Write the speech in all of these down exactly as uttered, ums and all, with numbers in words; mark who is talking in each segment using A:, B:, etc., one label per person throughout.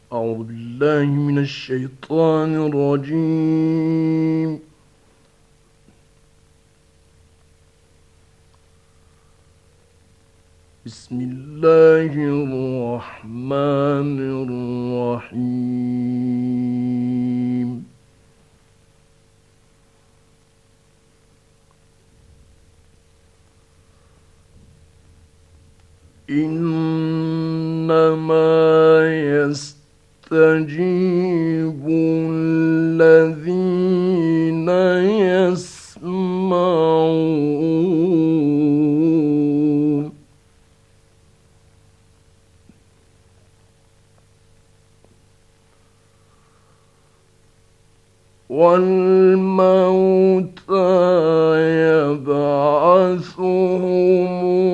A: أعوذ بالله من الشيطان الرجيم. بسم الله الرحمن الرحيم. إنما يستجيب الذين يسمعون والموتى يبعثهم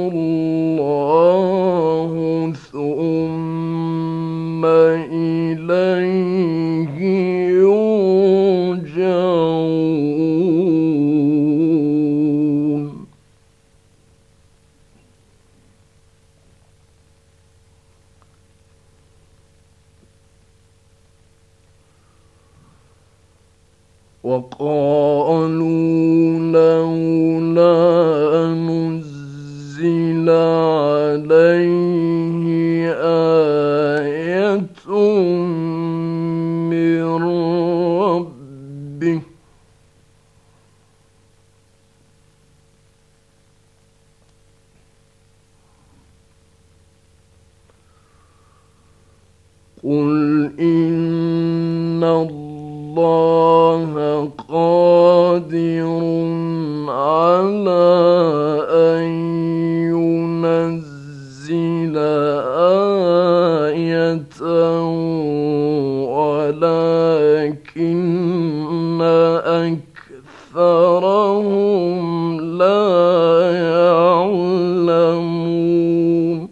A: الله ثم إليه يرجعون. وقالوا لولا نزل عليه آية من ربه قل إن الله قادر على أن ينزل آية ولكن أكثرهم لا يعلمون.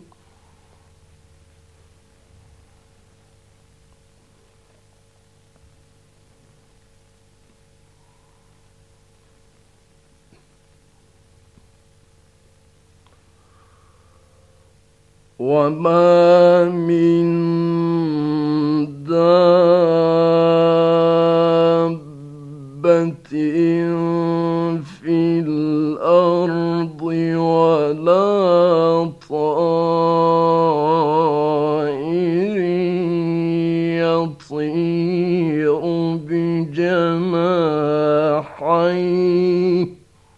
A: وما من دابة في الأرض ولا طائر يطير بجناحيه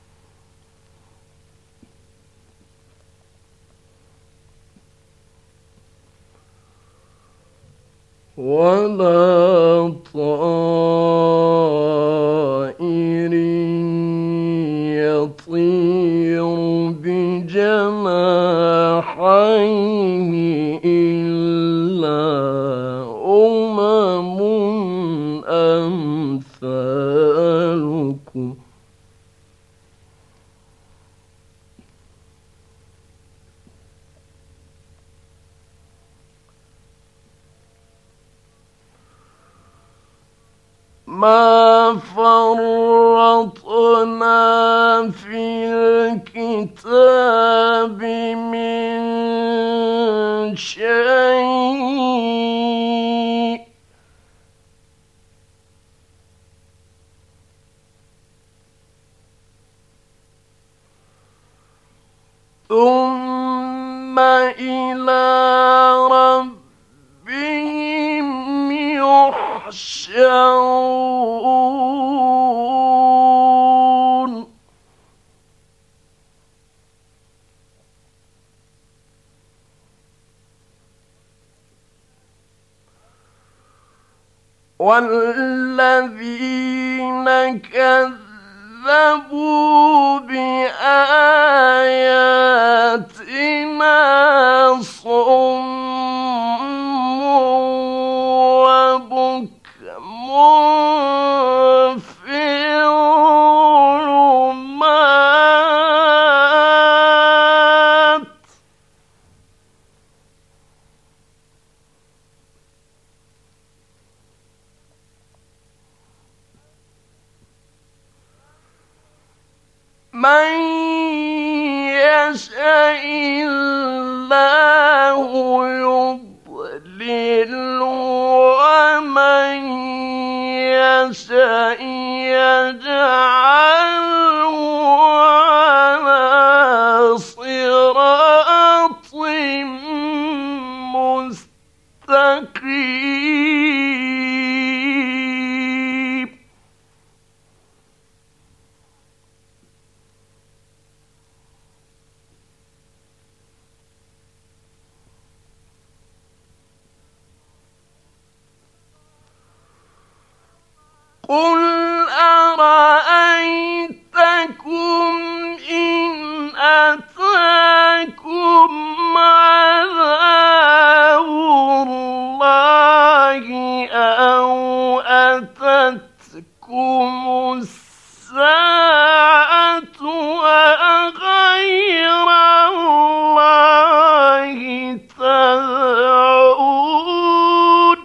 A: ولا طائر يطير بجناحيه إلا أمم أمثالكم ما فرطنا في الكتاب من شيء ثم إلى ربهم يحشرون. والذين كذبوا بآياتنا صم وبكم في الظلمات من يشاء الله يضلله مستقيم قل أرأيتكم إن أتاكم عذاب الله أو أتتكم الساعة أغير الله تدعون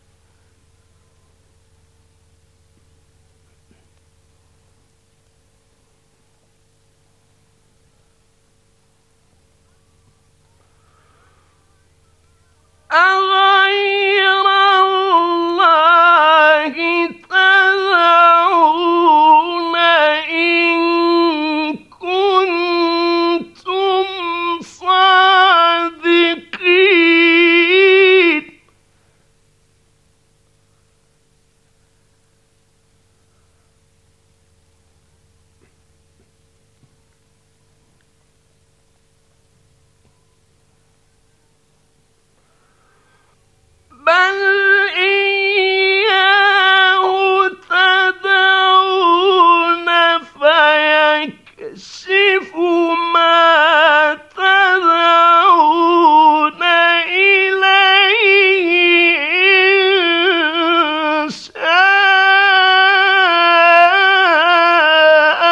A: أغير الله تدعون إن كنتم صادقين بل إياه تدعون فيكشف ما تدعون إليه إن شاء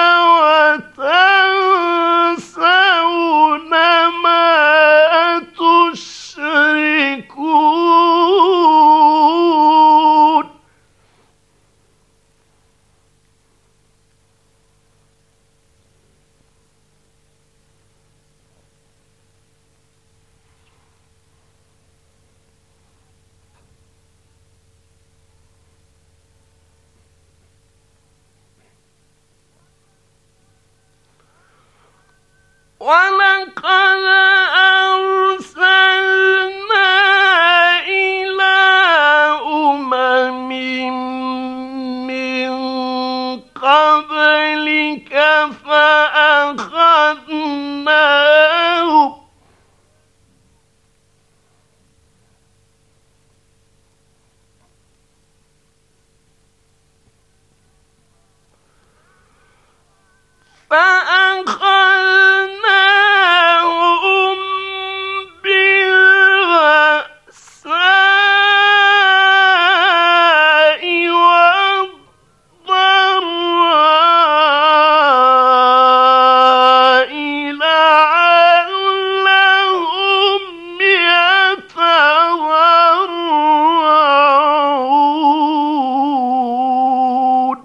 A: وتنسون ما تشركون ولقد أرسلنا إلى أمم من قبلك فأخذناهم فأخذناهم بالبأساء والضراء لعلهم يتضرعون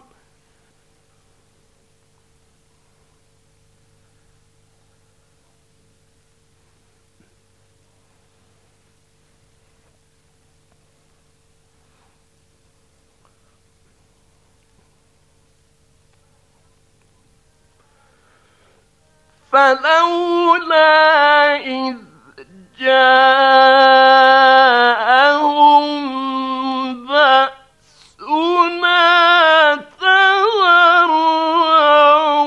A: فلولا إذ جاءهم بأسنا تضرعوا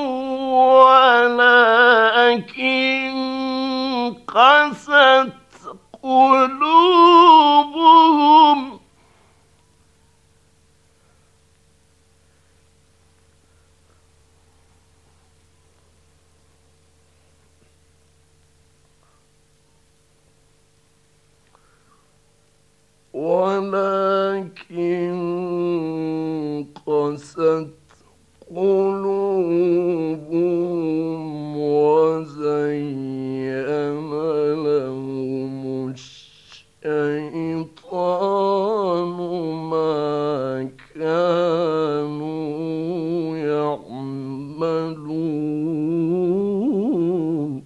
A: ولكن قست قلوبهم ولكن قست قلوبهم وزين لهم الشيطان ما كانوا يعملون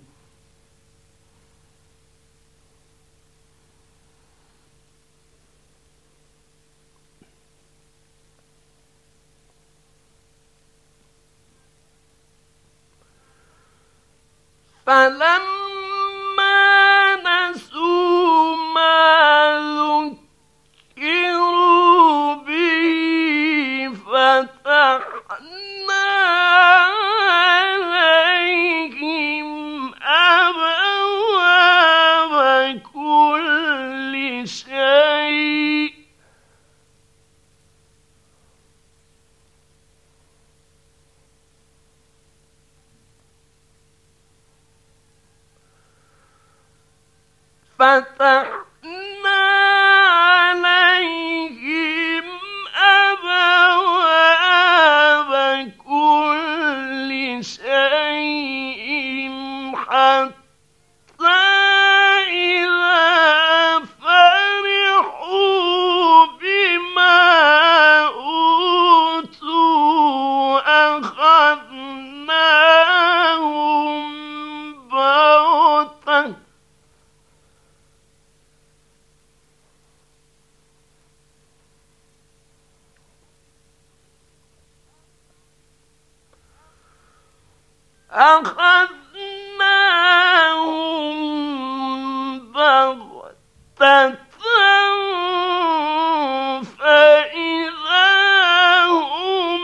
A: فلما نسوا ما ذكروا ففتحنا عليهم أبواب كل شيء حتى إذا فرحوا بما أوتوا أخذناهم بغتة أخذناهم بغتة فإذا هم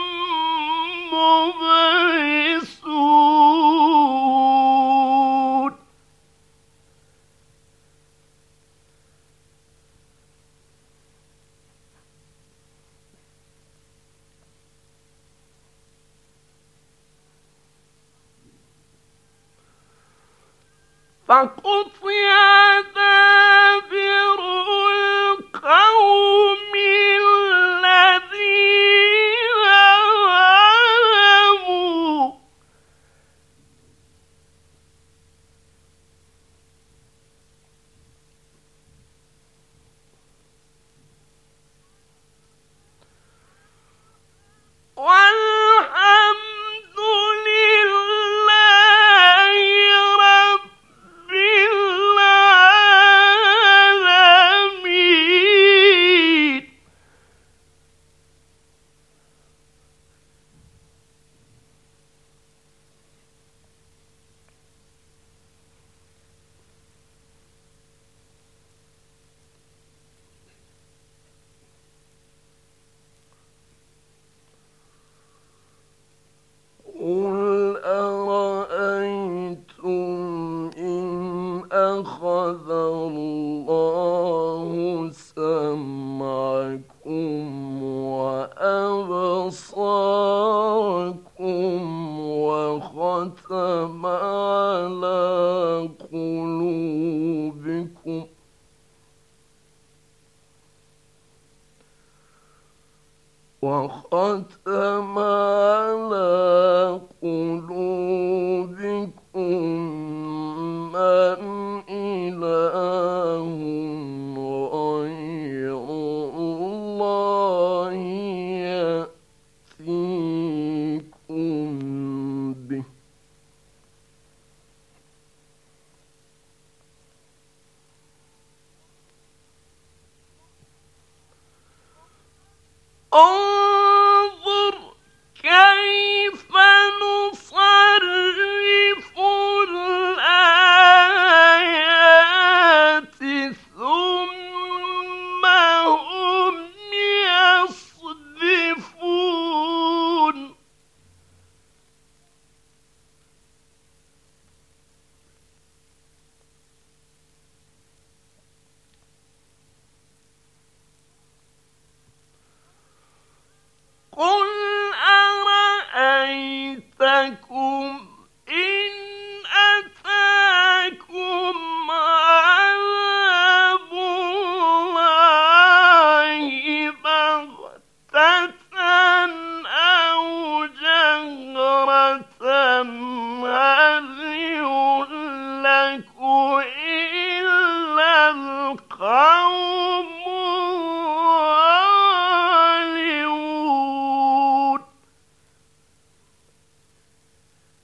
A: مبلسون فقطع دابر القوم الذين ظلموا والحمد لله رب العالمين. قل أرأيتم إن أخذ الله سمعكم وأبصاركم وختم على قلوبكم وختم على قلوبكم من إله غير الله يأتيكم به انظر كيف نصرف الآيات ثم هم يصدفون قل أرأيتكم إن أتاكم عذاب الله بغتة أو جهرة هل يهلك إلا القوم الظالمون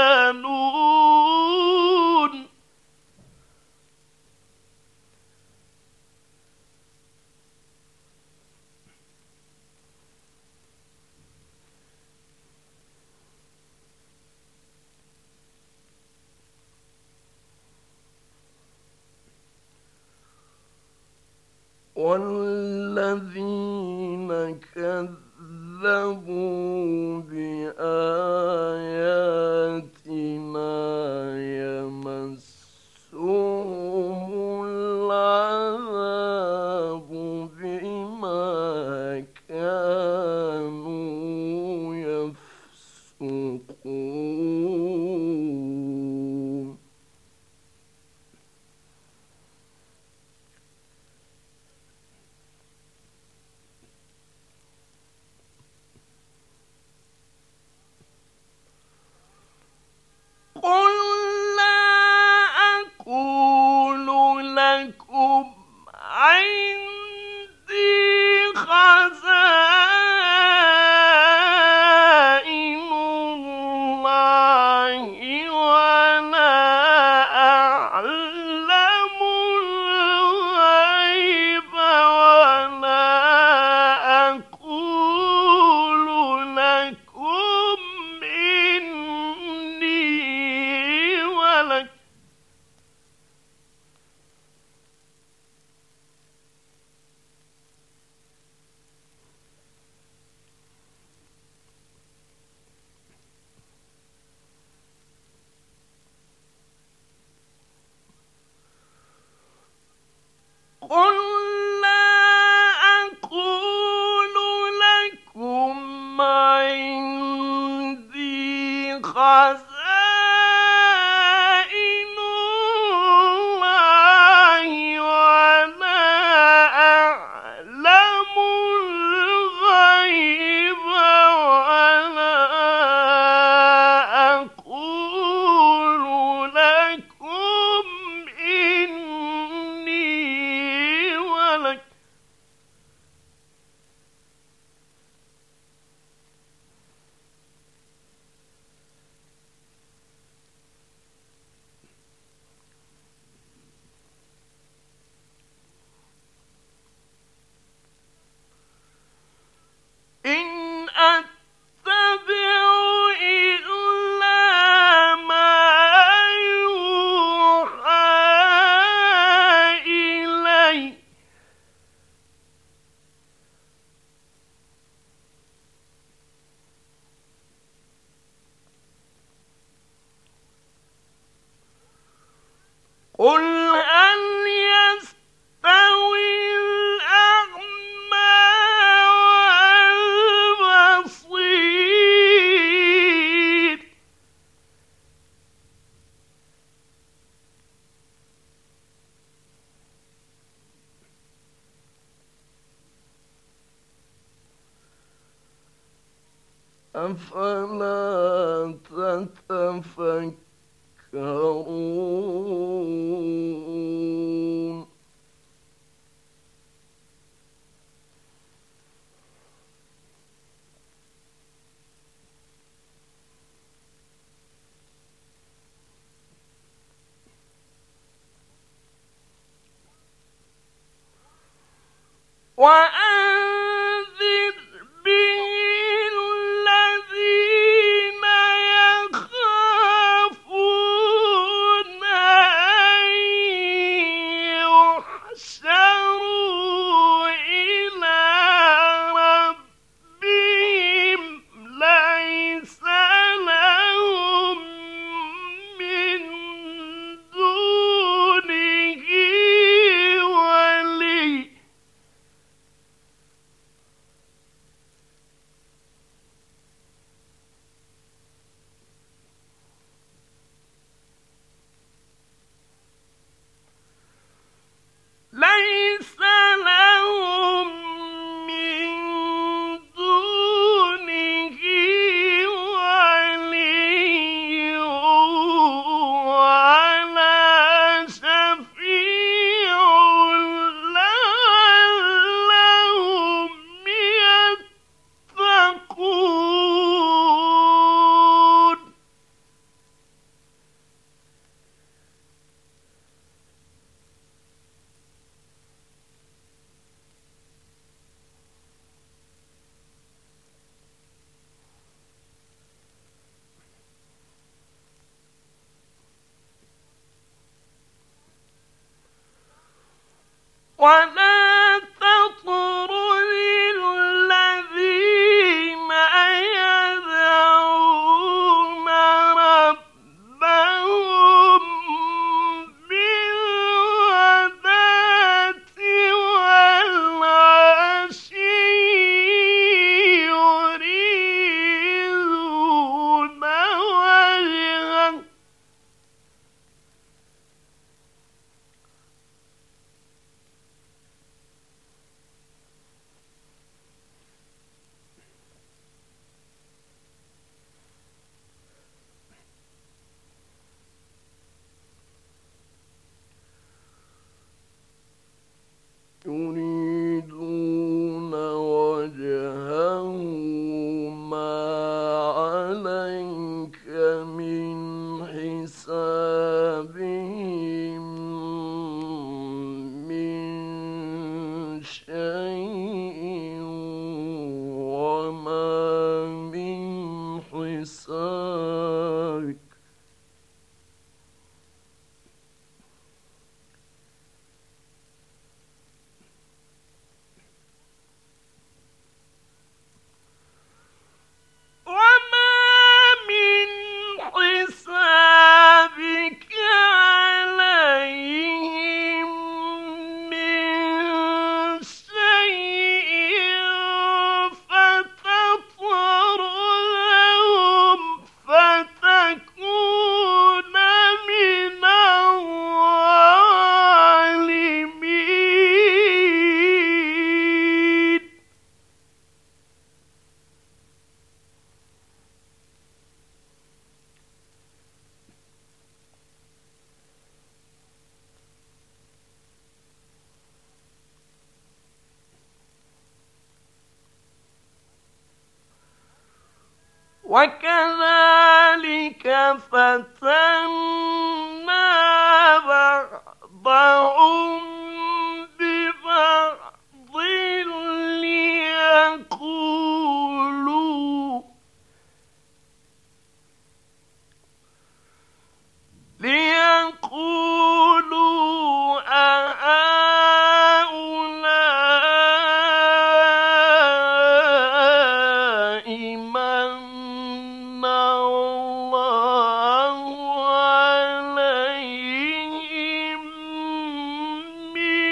A: يسألون والذين كذبوا بآياتنا يمسهم العذاب بما كانوا يفسقون قل لا أقول لكم عندي خزائن الله ولا أعلم الغيب ولا أقول لكم إني ملك قل لا أقول لكم عندي خزائن الله ولا أعلم الغيب ولا أقول لكم إني ملك إن أتبع إلا ما يوحى إلي قل هل يستوي الأعمى والبصير أفلا تتفكرون وأنذر به الذين يخافون أن يحشروا إلى ربهم ليس لهم من دونه ولي ولا تطرد الذين يدعون ربهم بالغداة والعشي يريدون وجهه يريدون وجهه ما عليك من حسابهم من شيء وما من حسابك وكذلك فتنا بعضهم ببعض ليقولوا ليقولوا أهؤلاء من الله عليهم من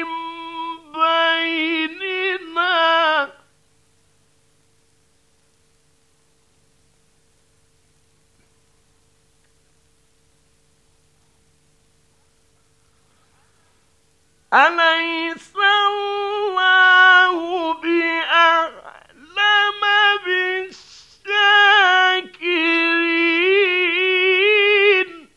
A: بيننا أليس الله بأعلم بالشاكرين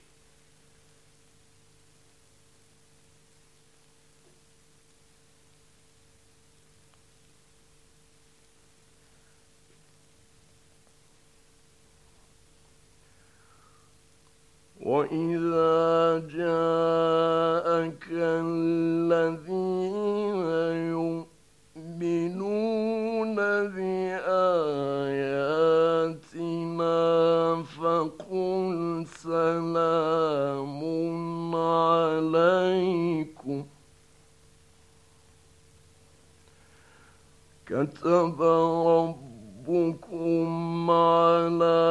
A: وإذا جاءك الذين يؤمنون بآياتنا فقل سلام عليكم كتب ربكم على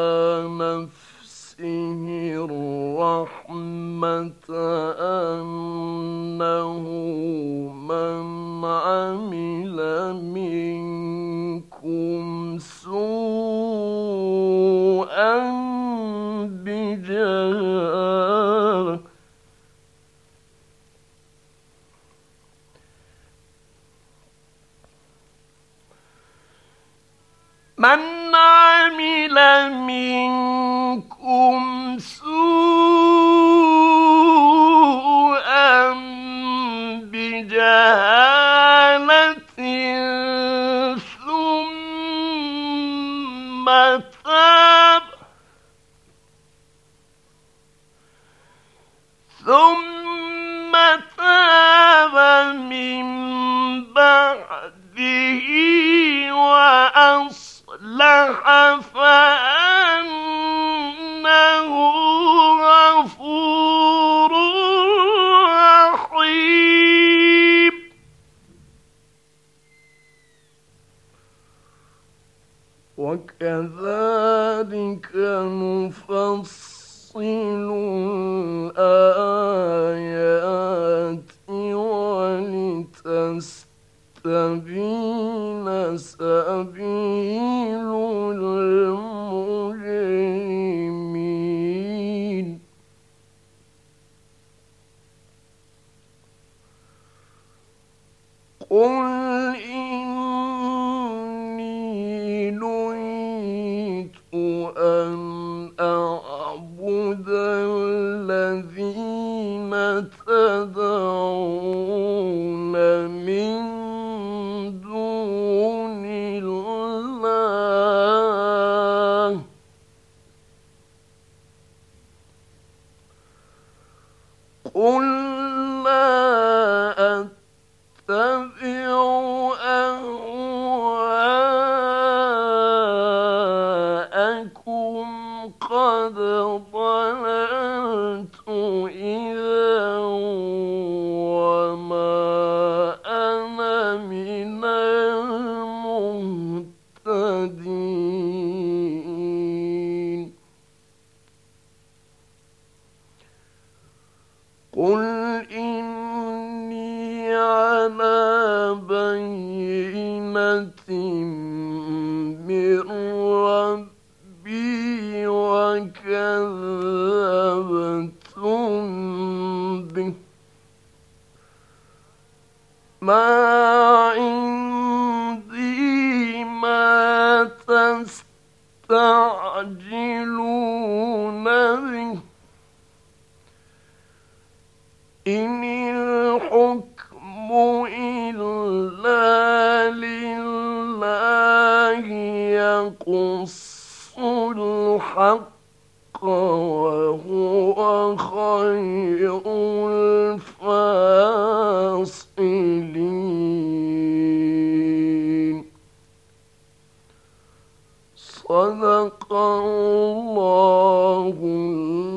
A: نفسه الرحمة أنه من عمل منكم سوءا بجهالة من عمل منكم سوءا بجهالة ثم تاب ثم تاب من بعده وأصلح فأنه غفور رحيم الآيات ولتستبين سبيل المجرمين قل إني نهيت أن أعبد الذين تدعون من دون الله قل لا أتبع أهواءكم قد ضللت إذا وما أنا من المهتدين قل إني على بينة من ربي وكذبتم به ما عندي ما تستعجلون به إن الحكم إلا لله يقص الحق وهو خير الفاصلين صدق الله